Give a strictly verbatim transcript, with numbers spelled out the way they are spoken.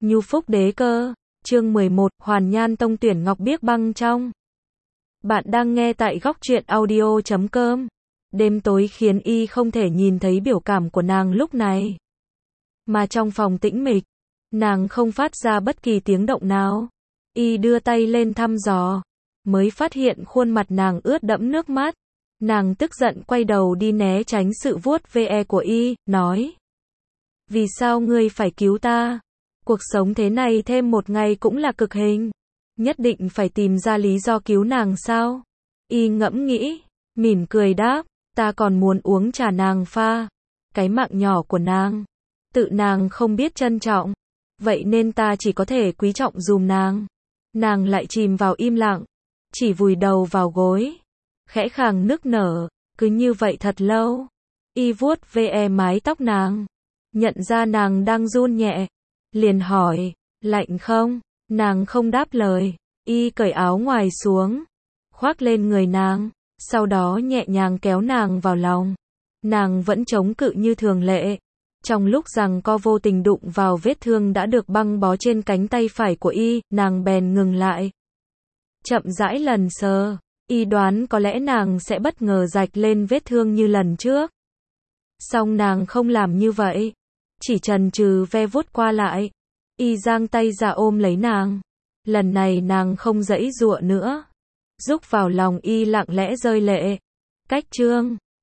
Nhu Phúc Đế Cơ, chương mười một, Hoàn Nhan Tông tuyển Ngọc Biếc Băng trong. Bạn đang nghe tại góc truyện audio chấm com. Đêm tối khiến y không thể nhìn thấy biểu cảm của nàng lúc này. Mà trong phòng tĩnh mịch, nàng không phát ra bất kỳ tiếng động nào. Y đưa tay lên thăm dò, mới phát hiện khuôn mặt nàng ướt đẫm nước mắt. Nàng tức giận quay đầu đi né tránh sự vuốt ve của y, nói: Vì sao ngươi phải cứu ta? Cuộc sống thế này thêm một ngày cũng là cực hình. Nhất định phải tìm ra lý do cứu nàng sao? Y ngẫm nghĩ, mỉm cười đáp: Ta còn muốn uống trà nàng pha. Cái mạng nhỏ của nàng, tự nàng không biết trân trọng, vậy nên ta chỉ có thể quý trọng dùm nàng. Nàng lại chìm vào im lặng, chỉ vùi đầu vào gối, khẽ khàng nức nở. Cứ như vậy thật lâu. Y vuốt ve mái tóc nàng, nhận ra nàng đang run nhẹ, liền hỏi: Lạnh không? Nàng không đáp lời. Y cởi áo ngoài xuống, khoác lên người nàng, sau đó nhẹ nhàng kéo nàng vào lòng. Nàng vẫn chống cự như thường lệ. Trong lúc giằng co vô tình đụng vào vết thương đã được băng bó trên cánh tay phải của y, nàng bèn ngừng lại, chậm rãi lần sờ. Y đoán có lẽ nàng sẽ bất ngờ rạch lên vết thương như lần trước. Song nàng không làm như vậy, chỉ chần chừ ve vuốt qua lại. Y giang tay ra ôm lấy nàng. Lần này nàng không giãy giụa nữa, rúc vào lòng y lặng lẽ rơi lệ. Cách chương